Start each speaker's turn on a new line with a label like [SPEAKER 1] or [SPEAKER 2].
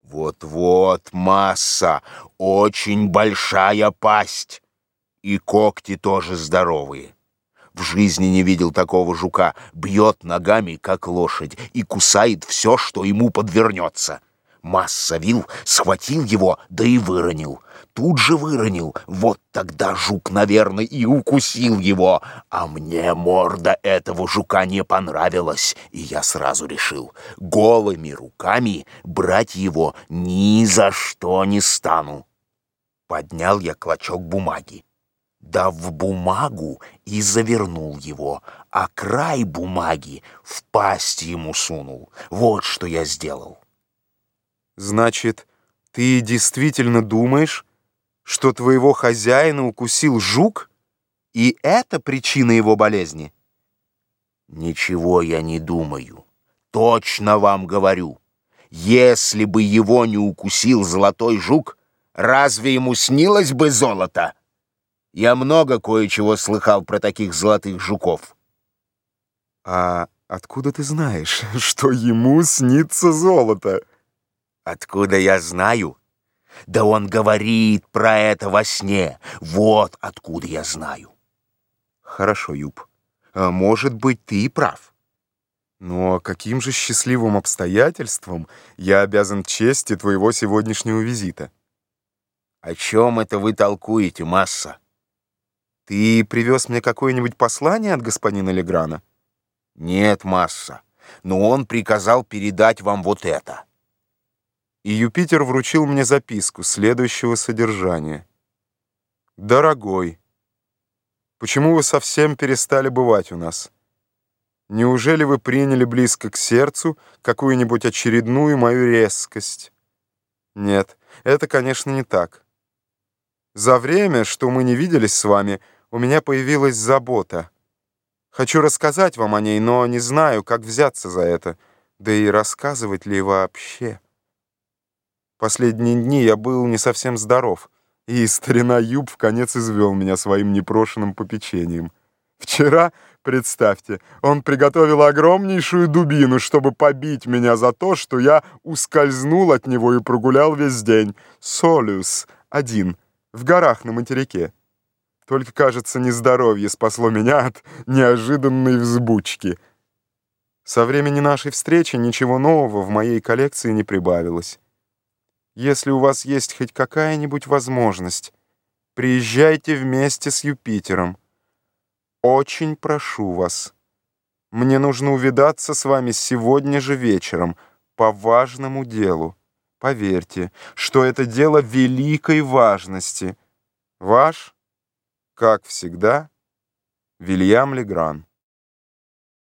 [SPEAKER 1] Вот-вот, масса, очень большая пасть. И когти тоже здоровые. В жизни не видел такого жука. Бьет ногами, как лошадь, и кусает все, что ему подвернется. Масса вил, схватил его, да и выронил. Тут же выронил. Вот тогда жук, наверное, и укусил его. А мне морда этого жука не понравилась, и я сразу решил: голыми руками брать его ни за что не стану. Поднял я клочок бумаги. Да в бумагу и завернул его, а край бумаги в пасть ему сунул. Вот что я сделал.
[SPEAKER 2] Значит, ты действительно думаешь, что твоего хозяина укусил жук, и это причина его болезни?
[SPEAKER 1] Ничего я не думаю. Точно вам говорю. Если бы его не укусил золотой жук, разве ему снилось бы золото? Я много кое-чего слыхал про таких золотых жуков.
[SPEAKER 2] А откуда ты знаешь, что ему снится золото?
[SPEAKER 1] Откуда я знаю? Да он говорит про это во сне. Вот откуда я знаю.
[SPEAKER 2] Хорошо, Юб. Может быть, ты и прав. Но каким же счастливым обстоятельством я обязан чести твоего сегодняшнего визита?
[SPEAKER 1] О чем это вы толкуете, масса?
[SPEAKER 2] Ты привез мне какое-нибудь послание от господина Леграна?
[SPEAKER 1] Нет, масса, но он приказал передать вам вот это.
[SPEAKER 2] И Юпитер вручил мне записку следующего содержания. «Дорогой, почему вы совсем перестали бывать у нас? Неужели вы приняли близко к сердцу какую-нибудь очередную мою резкость? Нет, это, конечно, не так. За время, что мы не виделись с вами, у меня появилась забота. Хочу рассказать вам о ней, но не знаю, как взяться за это, да и рассказывать ли вообще. Последние дни я был не совсем здоров, и старина Юб вконец извел меня своим непрошенным попечением. Вчера, представьте, он приготовил огромнейшую дубину, чтобы побить меня за то, что я ускользнул от него и прогулял весь день. Солюс, один, в горах на материке. Только, кажется, нездоровье спасло меня от неожиданной взбучки. Со времени нашей встречи ничего нового в моей коллекции не прибавилось. Если у вас есть хоть какая-нибудь возможность, приезжайте вместе с Юпитером. Очень прошу вас. Мне нужно увидаться с вами сегодня же вечером по важному делу. Поверьте, что это дело великой важности. Ваш, как всегда, Вильям Легран.